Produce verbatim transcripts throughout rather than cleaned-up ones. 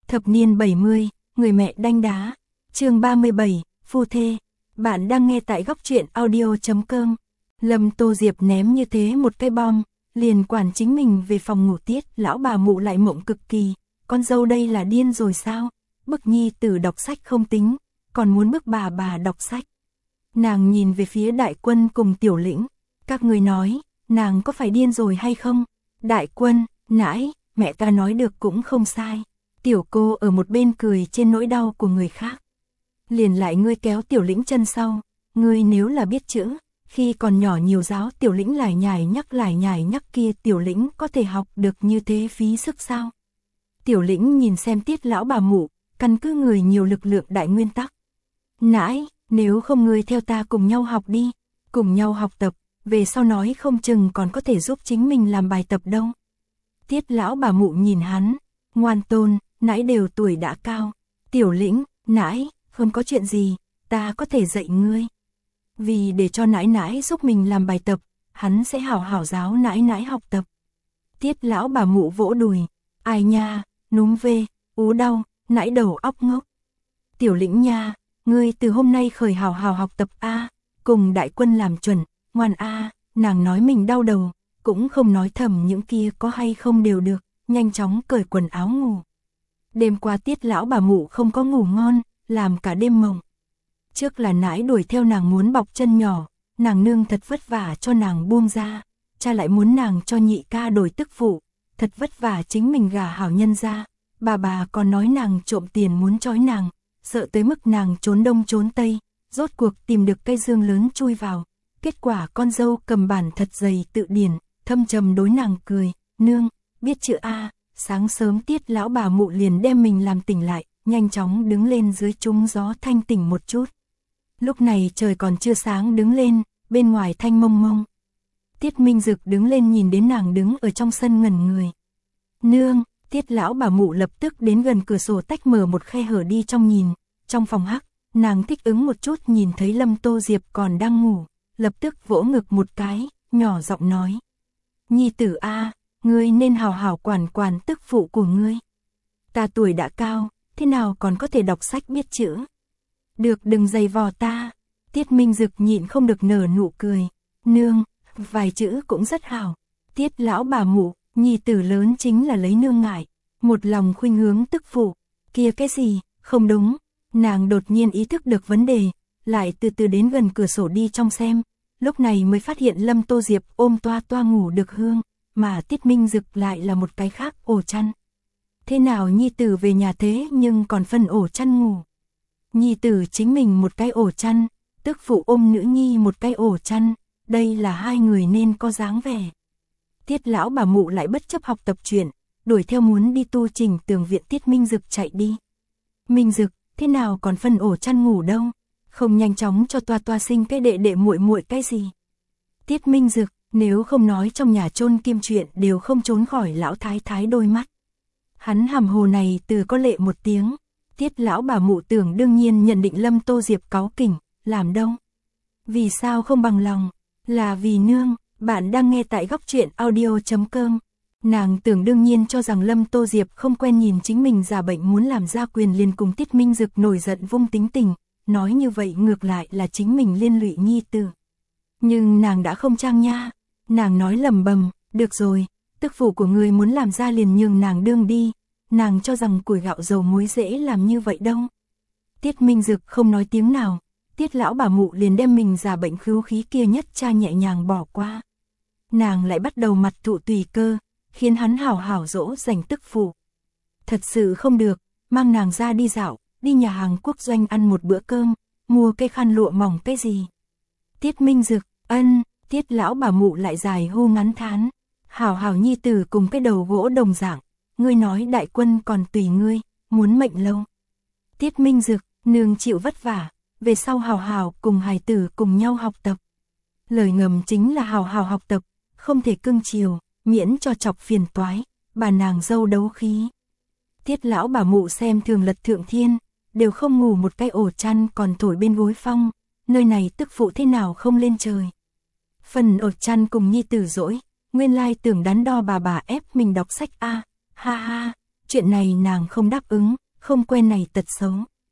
Thập niên bảy mươi, người mẹ đanh đá. Chương ba mươi bảy, phu thê. Bạn đang nghe tại góc truyện audio chấm com. Lâm Tô Diệp ném như thế một cái bom, liền quản chính mình về phòng ngủ. Tiết lão bà mụ lại mộng cực kỳ, con dâu đây là điên rồi sao? Bức nhi tử đọc sách không tính, còn muốn bức bà bà đọc sách. Nàng nhìn về phía Đại Quân cùng Tiểu Lĩnh, các người nói, nàng có phải điên rồi hay không? Đại Quân, nãi, mẹ ta nói được cũng không sai. Tiểu cô ở một bên cười trên nỗi đau của người khác. Liền lại ngươi kéo Tiểu Lĩnh chân sau, ngươi nếu là biết chữ, khi còn nhỏ nhiều giáo Tiểu Lĩnh lải nhải nhắc lải nhải nhắc kia, Tiểu Lĩnh có thể học được như thế phí sức sao? Tiểu Lĩnh nhìn xem Tiết lão bà mụ, căn cứ người nhiều lực lượng đại nguyên tắc. Nãi, nếu không ngươi theo ta cùng nhau học đi, cùng nhau học tập, về sau nói không chừng còn có thể giúp chính mình làm bài tập đâu. Tiết lão bà mụ nhìn hắn, ngoan tôn, nãi đều tuổi đã cao. Tiểu Lĩnh, nãi, không có chuyện gì, ta có thể dạy ngươi. Vì để cho nãi nãi giúp mình làm bài tập, hắn sẽ hảo hảo giáo nãi nãi học tập. Tiết lão bà mụ vỗ đùi, ai nha, núm vê, ú đau, nãi đầu óc ngốc. Tiểu Lĩnh nha, ngươi từ hôm nay khởi hảo hảo học tập a, cùng Đại Quân làm chuẩn, ngoan a. Nàng nói mình đau đầu, cũng không nói thầm những kia có hay không đều được, nhanh chóng cởi quần áo ngủ. Đêm qua Tiết lão bà mụ không có ngủ ngon, làm cả đêm mộng. Trước là nãi đuổi theo nàng muốn bọc chân nhỏ, nàng nương thật vất vả cho nàng buông ra, cha lại muốn nàng cho nhị ca đổi tức phụ, thật vất vả chính mình gả hảo nhân ra, bà bà còn nói nàng trộm tiền muốn trói nàng, sợ tới mức nàng trốn đông trốn tây, rốt cuộc tìm được cây dương lớn chui vào, kết quả con dâu cầm bản thật dày tự điển, thâm trầm đối nàng cười, nương, biết chữ a. Sáng sớm Tiết lão bà mụ liền đem mình làm tỉnh lại, nhanh chóng đứng lên dưới trúng gió thanh tỉnh một chút. Lúc này trời còn chưa sáng đứng lên, bên ngoài thanh mông mông. Tiết Minh Dực đứng lên nhìn đến nàng đứng ở trong sân ngẩn người. Nương, Tiết lão bà mụ lập tức đến gần cửa sổ tách mở một khe hở đi trong nhìn, trong phòng hắc, nàng thích ứng một chút nhìn thấy Lâm Tô Diệp còn đang ngủ, lập tức vỗ ngực một cái, nhỏ giọng nói. Nhi tử a, ngươi nên hào hào quản quản tức phụ của ngươi. Ta tuổi đã cao, thế nào còn có thể đọc sách biết chữ. Được đừng giày vò ta. Tiết Minh Dực nhịn không được nở nụ cười. Nương, vài chữ cũng rất hảo. Tiết lão bà mụ, nhi tử lớn chính là lấy nương ngại. Một lòng khuynh hướng tức phụ. Kia cái gì, không đúng. Nàng đột nhiên ý thức được vấn đề, lại từ từ đến gần cửa sổ đi trong xem. Lúc này mới phát hiện Lâm Tô Diệp ôm toa toa ngủ được hương, mà Tiết Minh Dực lại là một cái khác ổ chăn. Thế nào nhi tử về nhà thế nhưng còn phân ổ chăn ngủ. Nhi tử chính mình một cái ổ chăn, tức phụ ôm nữ nhi một cái ổ chăn, đây là hai người nên có dáng vẻ. Tiết lão bà mụ lại bất chấp học tập chuyện, đuổi theo muốn đi tu trình tường viện. Tiết Minh Dực chạy đi. Minh Dực, thế nào còn phân ổ chăn ngủ đâu, không nhanh chóng cho toa toa sinh cái đệ đệ muội muội cái gì. Tiết Minh Dực, nếu không nói trong nhà chôn kim chuyện đều không trốn khỏi lão thái thái đôi mắt. Hắn hàm hồ này từ có lệ một tiếng. Tiết lão bà mụ tưởng đương nhiên nhận định Lâm Tô Diệp cáu kỉnh, làm đâu. Vì sao không bằng lòng, là vì nương. Bạn đang nghe tại góc truyện audio chấm com. Nàng tưởng đương nhiên cho rằng Lâm Tô Diệp không quen nhìn chính mình giả bệnh muốn làm gia quyền, liền cùng Tiết Minh Dực nổi giận vung tính tình, nói như vậy ngược lại là chính mình liên lụy nhi tử. Nhưng nàng đã không trang nha. Nàng nói lầm bầm, được rồi, tức phụ của người muốn làm ra liền nhường nàng đương đi. Nàng cho rằng củi gạo dầu muối dễ làm như vậy đâu. Tiết Minh Dực không nói tiếng nào. Tiết lão bà mụ liền đem mình giả bệnh khứu khí kia nhất cha nhẹ nhàng bỏ qua. Nàng lại bắt đầu mặt thụ tùy cơ, khiến hắn hảo hảo dỗ dành tức phụ. Thật sự không được, mang nàng ra đi dạo, đi nhà hàng quốc doanh ăn một bữa cơm, mua cây khăn lụa mỏng cái gì. Tiết Minh Dực, ân. Tiết lão bà mụ lại dài hô ngắn thán. Hảo hảo nhi tử cùng cái đầu gỗ đồng dạng. Ngươi nói Đại Quân còn tùy ngươi, muốn mệnh lâu. Tiết Minh Dực, nương chịu vất vả, về sau hào hào cùng hài tử cùng nhau học tập. Lời ngầm chính là hào hào học tập, không thể cưng chiều, miễn cho chọc phiền toái, bà nàng dâu đấu khí. Tiết lão bà mụ xem thường Lật Thượng Thiên, đều không ngủ một cái ổ chăn còn thổi bên gối phong, nơi này tức phụ thế nào không lên trời. Phần ổ chăn cùng nhi tử dỗi, nguyên lai tưởng đắn đo bà bà ép mình đọc sách a, ha ha, chuyện này nàng không đáp ứng, không quen này tật xấu.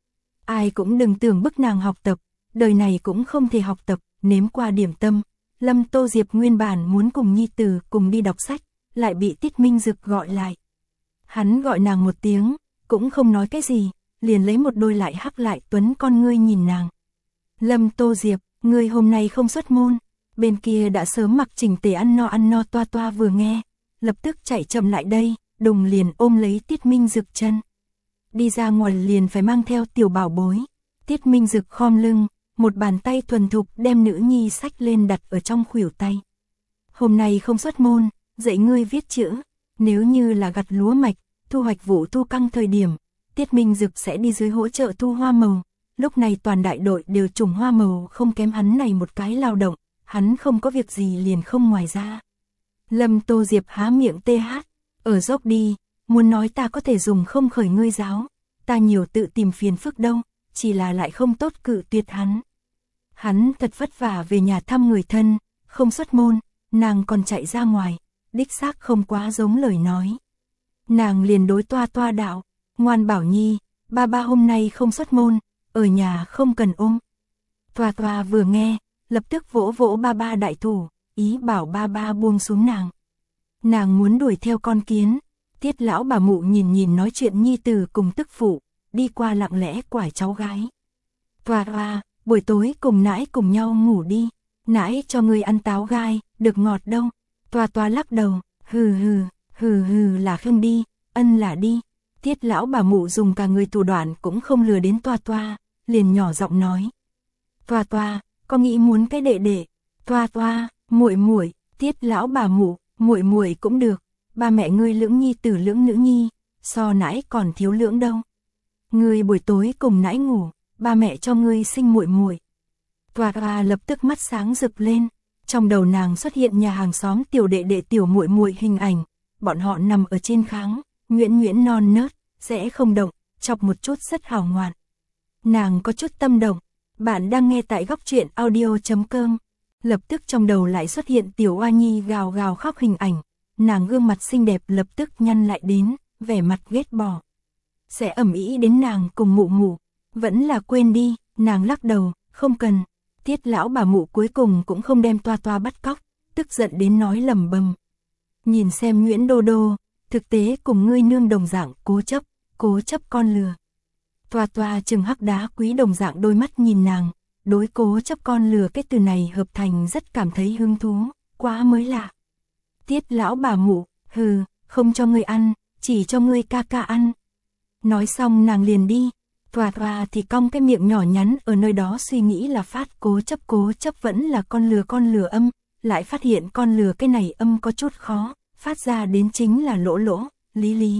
Ai cũng đừng tưởng bức nàng học tập, đời này cũng không thể học tập, nếm qua điểm tâm. Lâm Tô Diệp nguyên bản muốn cùng nhi tử cùng đi đọc sách, lại bị Tiết Minh Dực gọi lại. Hắn gọi nàng một tiếng, cũng không nói cái gì, liền lấy một đôi lại hắc lại tuấn con ngươi nhìn nàng. Lâm Tô Diệp, ngươi hôm nay không xuất môn. Bên kia đã sớm mặc chỉnh tề ăn no ăn no Toa Toa vừa nghe, lập tức chạy chậm lại đây, đùng liền ôm lấy Tiết Minh Dực chân. Đi ra ngoài liền phải mang theo tiểu bảo bối. Tiết Minh Dực khom lưng, một bàn tay thuần thục đem nữ nhi sách lên đặt ở trong khuỷu tay. Hôm nay không xuất môn, dạy ngươi viết chữ, nếu như là gặt lúa mạch, thu hoạch vụ thu căng thời điểm, Tiết Minh Dực sẽ đi dưới hỗ trợ thu hoa màu. Lúc này toàn đại đội đều trồng hoa màu không kém hắn này một cái lao động, hắn không có việc gì liền không ngoài ra. Lâm Tô Diệp há miệng tê hát, ở dốc đi, muốn nói ta có thể dùng không khởi ngươi giáo, ta nhiều tự tìm phiền phức đâu, chỉ là lại không tốt cự tuyệt hắn. Hắn thật vất vả về nhà thăm người thân, không xuất môn, nàng còn chạy ra ngoài, đích xác không quá giống lời nói. Nàng liền đối Toa Toa đạo, ngoan bảo nhi, ba ba hôm nay không xuất môn, ở nhà không cần ôm. Toa Toa vừa nghe, lập tức vỗ vỗ ba ba đại thủ, ý bảo ba ba buông xuống nàng. Nàng muốn đuổi theo con kiến. Tiết lão bà mụ nhìn nhìn nói chuyện nhi tử cùng tức phụ, đi qua lặng lẽ quải cháu gái. Toa Toa, buổi tối cùng nãi cùng nhau ngủ đi, nãi cho ngươi ăn táo gai, được ngọt đâu. Toa Toa lắc đầu, hừ hừ, hừ hừ là không đi, ân là đi. Tiết lão bà mụ dùng cả người thủ đoạn cũng không lừa đến Toa Toa, liền nhỏ giọng nói. Toa Toa, có nghĩ muốn cái đệ đệ. Toa Toa, muội muội. Tiết lão bà mụ, muội muội cũng được, ba mẹ ngươi lưỡng nhi tử lưỡng nữ nhi, so nãi còn thiếu lưỡng đâu. Ngươi buổi tối cùng nãi ngủ, ba mẹ cho ngươi sinh muội muội. Toa Toa lập tức mắt sáng rực lên, trong đầu nàng xuất hiện nhà hàng xóm tiểu đệ đệ tiểu muội muội hình ảnh, bọn họ nằm ở trên kháng, nhuyễn nhuyễn non nớt, sẽ không động, chọc một chút rất hào ngoạn. Nàng có chút tâm động. Bạn đang nghe tại góc truyện audio chấm com. Lập tức trong đầu lại xuất hiện tiểu oa nhi gào gào khóc hình ảnh, nàng gương mặt xinh đẹp lập tức nhăn lại đến, vẻ mặt ghét bỏ. Sẽ ẩm ý đến nàng cùng mụ mụ, vẫn là quên đi, nàng lắc đầu, không cần. Tiết lão bà mụ cuối cùng cũng không đem Toa Toa bắt cóc, tức giận đến nói lầm bầm. Nhìn xem Nguyễn Đô Đô, thực tế cùng ngươi nương đồng dạng cố chấp, cố chấp con lừa. Toa Toa chừng hắc đá quý đồng dạng đôi mắt nhìn nàng, đối cố chấp con lừa cái từ này hợp thành rất cảm thấy hứng thú, quá mới lạ. Tiết lão bà mụ, hừ, không cho ngươi ăn, chỉ cho ngươi ca ca ăn. Nói xong nàng liền đi, Toa Toa thì cong cái miệng nhỏ nhắn ở nơi đó suy nghĩ là phát cố chấp cố chấp vẫn là con lừa con lừa âm, lại phát hiện con lừa cái này âm có chút khó, phát ra đến chính là lỗ lỗ, lý lý.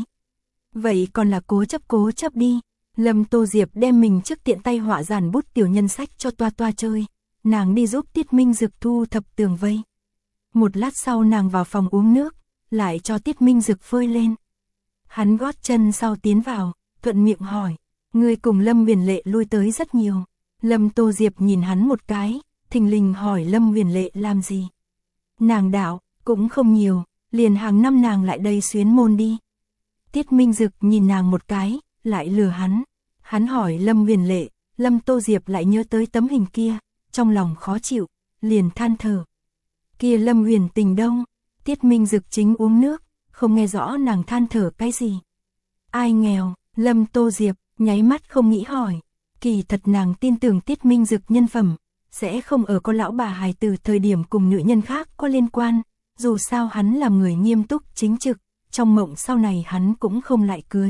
Vậy còn là cố chấp cố chấp đi. Lâm Tô Diệp đem mình trước tiện tay họa dàn bút tiểu nhân sách cho Toa Toa chơi, nàng đi giúp Tiết Minh Dực thu thập tường vây. Một lát sau nàng vào phòng uống nước, lại cho Tiết Minh Dực phơi lên. Hắn gót chân sau tiến vào, thuận miệng hỏi, ngươi cùng Lâm Viễn Lệ lui tới rất nhiều. Lâm Tô Diệp nhìn hắn một cái, thình lình hỏi Lâm Viễn Lệ làm gì. Nàng đạo, cũng không nhiều, liền hàng năm nàng lại đây xuyến môn đi. Tiết Minh Dực nhìn nàng một cái, lại lừa hắn. Hắn hỏi Lâm Viễn Lệ, Lâm Tô Diệp lại nhớ tới tấm hình kia, trong lòng khó chịu, liền than thở. Kia Lâm Huyền Tình đâu? Tiết Minh Dực chính uống nước, không nghe rõ nàng than thở cái gì. Ai nghèo? Lâm Tô Diệp nháy mắt không nghĩ hỏi. Kỳ thật nàng tin tưởng Tiết Minh Dực nhân phẩm, sẽ không ở con lão bà hài từ thời điểm cùng nữ nhân khác có liên quan. Dù sao hắn là người nghiêm túc chính trực, trong mộng sau này hắn cũng không lại cưới.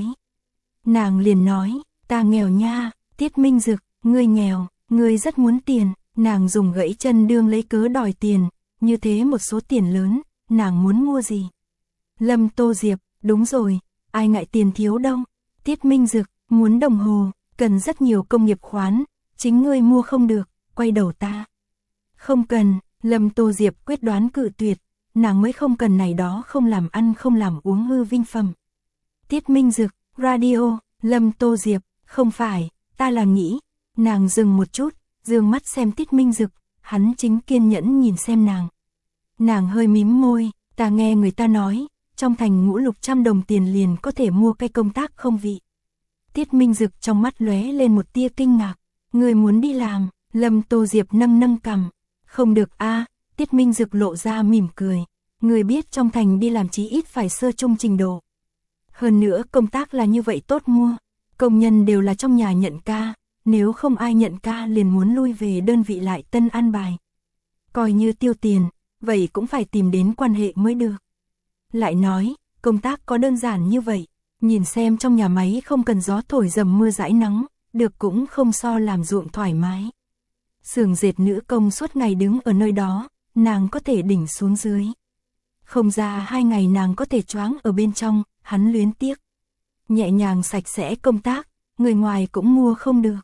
Nàng liền nói, ta nghèo nha. Tiết Minh Dực, ngươi nghèo, ngươi rất muốn tiền. Nàng dùng gãy chân đương lấy cớ đòi tiền, như thế một số tiền lớn, nàng muốn mua gì? Lâm Tô Diệp, đúng rồi, ai ngại tiền thiếu đâu. Tiết Minh Dực, muốn đồng hồ, cần rất nhiều công nghiệp khoán, chính ngươi mua không được, quay đầu ta. Không cần. Lâm Tô Diệp quyết đoán cự tuyệt, nàng mới không cần này đó không làm ăn không làm uống hư vinh phẩm. Tiết Minh Dực, radio. Lâm Tô Diệp, không phải, ta là nghĩ. Nàng dừng một chút, dương mắt xem Tiết Minh Dực, hắn chính kiên nhẫn nhìn xem nàng. Nàng hơi mím môi, ta nghe người ta nói, trong thành ngũ lục trăm đồng tiền liền có thể mua cái công tác không vị. Tiết Minh Dực trong mắt lóe lên một tia kinh ngạc, người muốn đi làm? Lâm Tô Diệp nâng nâng cằm, không được a. Tiết Minh Dực lộ ra mỉm cười, người biết trong thành đi làm chí ít phải sơ trung trình độ. Hơn nữa công tác là như vậy tốt mua, công nhân đều là trong nhà nhận ca, nếu không ai nhận ca liền muốn lui về đơn vị lại tân an bài. Coi như tiêu tiền, vậy cũng phải tìm đến quan hệ mới được. Lại nói, công tác có đơn giản như vậy, nhìn xem trong nhà máy không cần gió thổi dầm mưa dãi nắng, được cũng không so làm ruộng thoải mái. Xưởng dệt nữ công suốt ngày đứng ở nơi đó, nàng có thể đỉnh xuống dưới. Không ra hai ngày nàng có thể choáng ở bên trong, hắn luyến tiếc. Nhẹ nhàng sạch sẽ công tác, người ngoài cũng mua không được.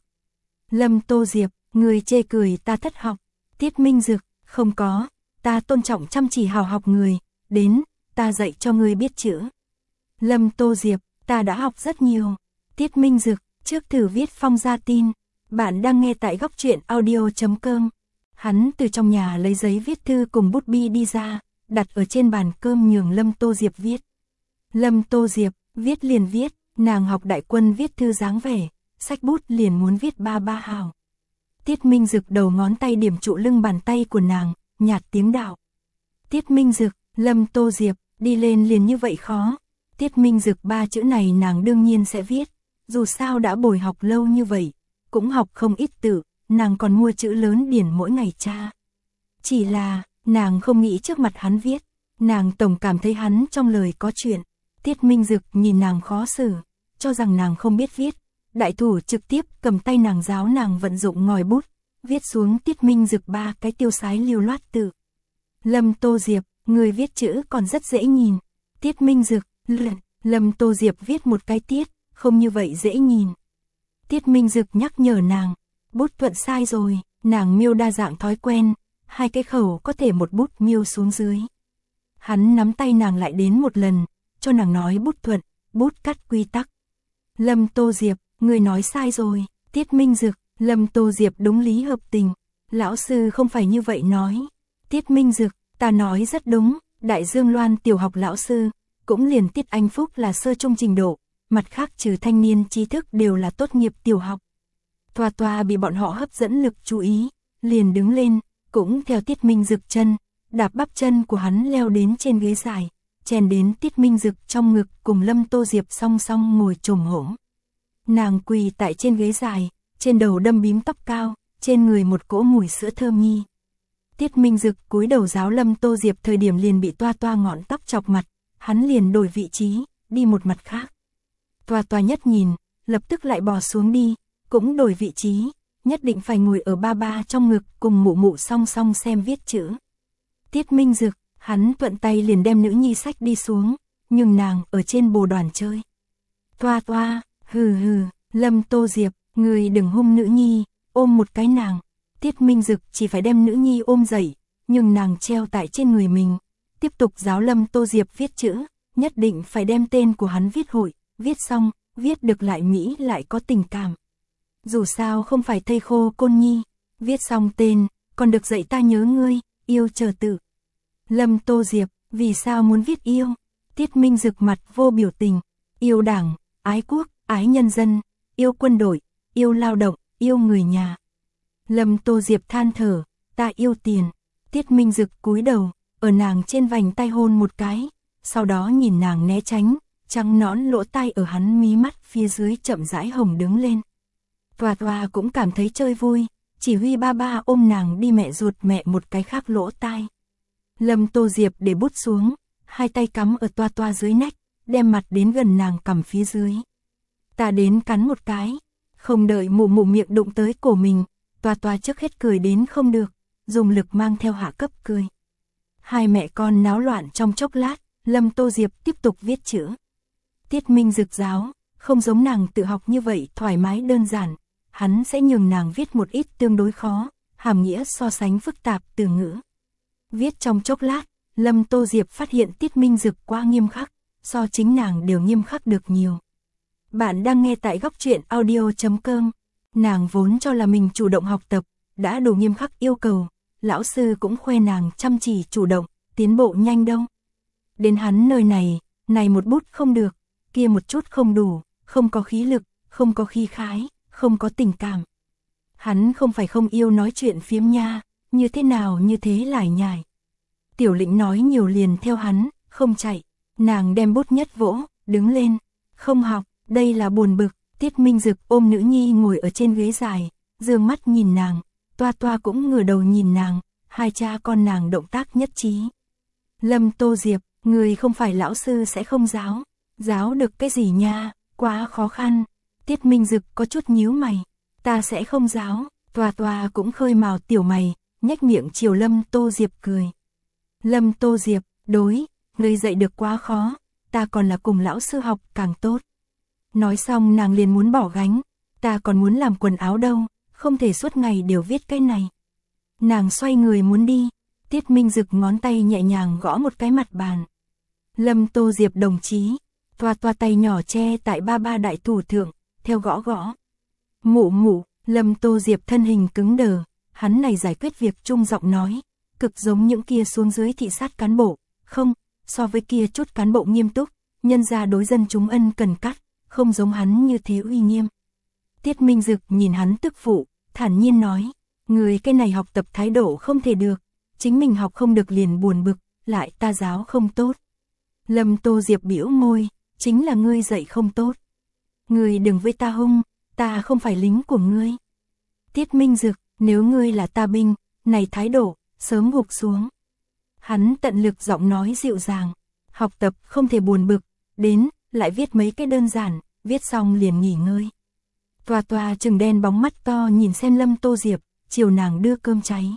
Lâm Tô Diệp, người chê cười ta thất học. Tiết Minh Dực, không có, ta tôn trọng chăm chỉ hào học người, đến, ta dạy cho người biết chữ. Lâm Tô Diệp, ta đã học rất nhiều. Tiết Minh Dực, trước thử viết phong gia tin. Bạn đang nghe tại góc truyện audio chấm com. Hắn từ trong nhà lấy giấy viết thư cùng bút bi đi ra, đặt ở trên bàn cơm nhường Lâm Tô Diệp viết. Lâm Tô Diệp, viết liền viết, nàng học đại quân viết thư dáng vẻ, xách bút liền muốn viết ba ba hào. Tiết Minh Dực đầu ngón tay điểm trụ lưng bàn tay của nàng, nhạt tiếng đạo. Tiết Minh Dực, Lâm Tô Diệp, đi lên liền như vậy khó. Tiết Minh Dực ba chữ này nàng đương nhiên sẽ viết, dù sao đã bồi học lâu như vậy, cũng học không ít tự, nàng còn mua chữ lớn điển mỗi ngày tra. Chỉ là, nàng không nghĩ trước mặt hắn viết, nàng tổng cảm thấy hắn trong lời có chuyện. Tiết Minh Dực nhìn nàng khó xử, cho rằng nàng không biết viết, đại thủ trực tiếp cầm tay nàng giáo nàng vận dụng ngòi bút, viết xuống Tiết Minh Dực ba cái tiêu sái lưu loát tự. Lâm Tô Diệp, người viết chữ còn rất dễ nhìn. Tiết Minh Dực, lượn, Lâm Tô Diệp viết một cái tiết, không như vậy dễ nhìn. Tiết Minh Dực nhắc nhở nàng, bút thuận sai rồi, nàng miêu đa dạng thói quen, hai cái khẩu có thể một bút miêu xuống dưới. Hắn nắm tay nàng lại đến một lần, cho nàng nói bút thuận, bút cắt quy tắc. Lâm Tô Diệp, người nói sai rồi. Tiết Minh Dực, Lâm Tô Diệp đúng lý hợp tình, lão sư không phải như vậy nói. Tiết Minh Dực, ta nói rất đúng, Đại Dương Loan tiểu học lão sư, cũng liền Tiết Anh Phúc là sơ trung trình độ, mặt khác trừ thanh niên trí thức đều là tốt nghiệp tiểu học. Toa Toa bị bọn họ hấp dẫn lực chú ý, liền đứng lên, cũng theo Tiết Minh Dực chân, đạp bắp chân của hắn leo đến trên ghế dài, chèn đến Tiết Minh Dực trong ngực cùng Lâm Tô Diệp song song ngồi chồm hổm. Nàng quỳ tại trên ghế dài, trên đầu đâm bím tóc cao, trên người một cỗ mùi sữa thơm nhi. Tiết Minh Dực cúi đầu giáo Lâm Tô Diệp thời điểm liền bị Toa Toa ngọn tóc chọc mặt, hắn liền đổi vị trí, đi một mặt khác. Toa Toa nhất nhìn, lập tức lại bò xuống đi, cũng đổi vị trí, nhất định phải ngồi ở ba ba trong ngực cùng mụ mụ song song xem viết chữ. Tiết Minh Dực, hắn thuận tay liền đem nữ nhi sách đi xuống, nhưng nàng ở trên bồ đoàn chơi. Toa Toa, hừ hừ, Lâm Tô Diệp, người đừng hung nữ nhi, ôm một cái nàng. Tiết Minh Dực chỉ phải đem nữ nhi ôm dậy, nhưng nàng treo tại trên người mình, tiếp tục giáo Lâm Tô Diệp viết chữ, nhất định phải đem tên của hắn viết hội, viết xong, viết được lại mỹ lại có tình cảm. Dù sao không phải thây khô côn nhi, viết xong tên, còn được dạy ta nhớ ngươi, yêu chờ tự. Lâm Tô Diệp, vì sao muốn viết yêu? Tiết Minh Dực mặt vô biểu tình, yêu đảng, ái quốc, ái nhân dân, yêu quân đội, yêu lao động, yêu người nhà. Lâm Tô Diệp than thở, ta yêu tiền. Tiết Minh Dực cúi đầu, ở nàng trên vành tay hôn một cái, sau đó nhìn nàng né tránh, trắng nõn lỗ tai ở hắn mí mắt phía dưới chậm rãi hồng đứng lên. Toa Toa cũng cảm thấy chơi vui, chỉ huy ba ba ôm nàng đi mẹ ruột mẹ một cái khác lỗ tai. Lâm Tô Diệp để bút xuống, hai tay cắm ở Toa Toa dưới nách, đem mặt đến gần nàng cằm phía dưới. Ta đến cắn một cái, không đợi mụ mụ miệng đụng tới cổ mình, Toa Toa trước hết cười đến không được, dùng lực mang theo hạ cấp cười. Hai mẹ con náo loạn trong chốc lát, Lâm Tô Diệp tiếp tục viết chữ. Tiết Minh Dực giáo, không giống nàng tự học như vậy thoải mái đơn giản, hắn sẽ nhường nàng viết một ít tương đối khó, hàm nghĩa so sánh phức tạp từ ngữ. Viết trong chốc lát, Lâm Tô Diệp phát hiện Tiết Minh Dực quá nghiêm khắc, so chính nàng đều nghiêm khắc được nhiều. Bạn đang nghe tại góc truyện audio chấm com. Nàng vốn cho là mình chủ động học tập, đã đủ nghiêm khắc yêu cầu, lão sư cũng khoe nàng chăm chỉ chủ động, tiến bộ nhanh đâu. Đến hắn nơi này, này một bút không được, kia một chút không đủ, không có khí lực, không có khí khái, không có tình cảm. Hắn không phải không yêu nói chuyện phiếm nha, như thế nào như thế lải nhải. Tiểu Lĩnh nói nhiều liền theo hắn, không chạy. Nàng đem bút nhất vỗ, đứng lên, không học, đây là buồn bực. Tiết Minh Dực ôm nữ nhi ngồi ở trên ghế dài, dương mắt nhìn nàng, Toa Toa cũng ngửa đầu nhìn nàng, hai cha con nàng động tác nhất trí. Lâm Tô Diệp, người không phải lão sư sẽ không giáo, giáo được cái gì nha, quá khó khăn. Tiết Minh Dực có chút nhíu mày, ta sẽ không giáo. Toa Toa cũng khơi mào tiểu mày, nhếch miệng chiều Lâm Tô Diệp cười. Lâm Tô Diệp, đối, người dạy được quá khó, ta còn là cùng lão sư học càng tốt. Nói xong nàng liền muốn bỏ gánh, ta còn muốn làm quần áo đâu, không thể suốt ngày đều viết cái này. Nàng xoay người muốn đi, Tiết Minh Dực ngón tay nhẹ nhàng gõ một cái mặt bàn. Lâm Tô Diệp đồng chí, Toa Toa tay nhỏ che tại ba ba đại thủ thượng, theo gõ gõ. Mụ mụ, Lâm Tô Diệp thân hình cứng đờ, hắn này giải quyết việc trung giọng nói, cực giống những kia xuống dưới thị sát cán bộ, không, so với kia chút cán bộ nghiêm túc, nhân ra đối dân chúng ân cần cắt, không giống hắn như thế uy nghiêm. Tiết Minh Dực nhìn hắn tức phụ, thản nhiên nói, người cái này học tập thái độ không thể được, chính mình học không được liền buồn bực, lại ta giáo không tốt. Lâm Tô Diệp bĩu môi, chính là ngươi dạy không tốt. Ngươi đừng với ta hung, ta không phải lính của ngươi. Tiết Minh Dực, nếu ngươi là ta binh, này thái độ, sớm gục xuống. Hắn tận lực giọng nói dịu dàng, học tập không thể buồn bực, đến, lại viết mấy cái đơn giản, viết xong liền nghỉ ngơi. Toa Toa trừng đen bóng mắt to nhìn xem Lâm Tô Diệp, chiều nàng đưa cơm cháy.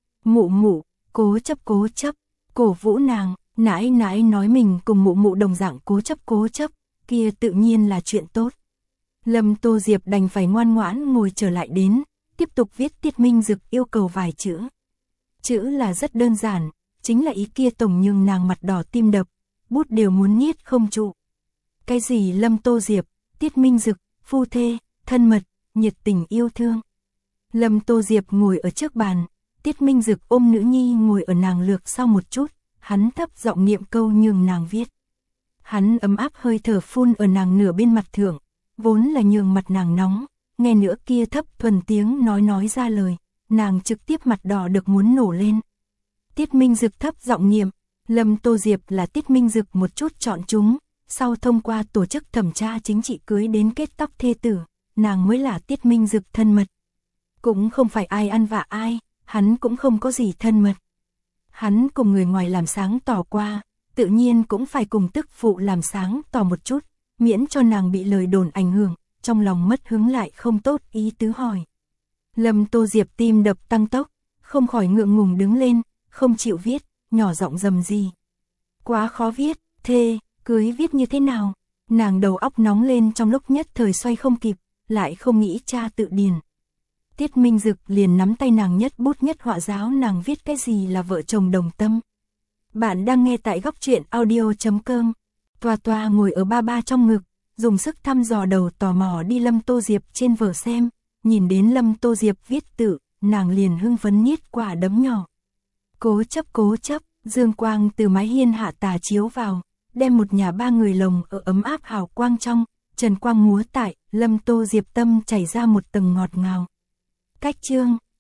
Mụ mụ, cố chấp cố chấp, cổ vũ nàng, nãi nãi nói mình cùng mụ mụ đồng dạng cố chấp cố chấp, kia tự nhiên là chuyện tốt. Lâm Tô Diệp đành phải ngoan ngoãn ngồi trở lại đến, tiếp tục viết Tiết Minh Dực yêu cầu vài chữ. Chữ là rất đơn giản, chính là ý kia tổng nhưng nàng mặt đỏ tim đập, bút đều muốn niết không trụ. Cái gì Lâm Tô Diệp, Tiết Minh Dực, phu thê, thân mật, nhiệt tình yêu thương. Lâm Tô Diệp ngồi ở trước bàn, Tiết Minh Dực ôm nữ nhi ngồi ở nàng lược sau một chút, hắn thấp giọng niệm câu nhường nàng viết. Hắn ấm áp hơi thở phun ở nàng nửa bên mặt thượng, vốn là nhường mặt nàng nóng, nghe nữa kia thấp thuần tiếng nói nói ra lời, nàng trực tiếp mặt đỏ được muốn nổ lên. Tiết Minh Dực thấp giọng niệm, Lâm Tô Diệp là Tiết Minh Dực một chút chọn chúng, sau thông qua tổ chức thẩm tra chính trị cưới đến kết tóc thê tử, nàng mới là Tiết Minh Dực thân mật. Cũng không phải ai ăn vạ ai, hắn cũng không có gì thân mật. Hắn cùng người ngoài làm sáng tỏ qua, tự nhiên cũng phải cùng tức phụ làm sáng tỏ một chút, miễn cho nàng bị lời đồn ảnh hưởng, trong lòng mất hứng lại không tốt ý tứ hỏi. Lâm Tô Diệp tim đập tăng tốc, không khỏi ngượng ngùng đứng lên, không chịu viết, nhỏ giọng rầm gì. Quá khó viết, thê, cưới viết như thế nào? Nàng đầu óc nóng lên trong lúc nhất thời xoay không kịp, lại không nghĩ tra tự điền. Tiết Minh Dực liền nắm tay nàng nhất bút nhất họa giáo nàng viết cái gì là vợ chồng đồng tâm. Bạn đang nghe tại góc truyện audio chấm com. Toa Toa ngồi ở ba ba trong ngực, dùng sức thăm dò đầu tò mò đi Lâm Tô Diệp trên vở xem, nhìn đến Lâm Tô Diệp viết tự, nàng liền hưng phấn niết quả đấm nhỏ. Cố chấp cố chấp, dương quang từ mái hiên hạ tà chiếu vào, đem một nhà ba người lồng ở ấm áp hào quang trong, trần quang múa tại, Lâm Tô Diệp tâm chảy ra một tầng ngọt ngào. Cách chương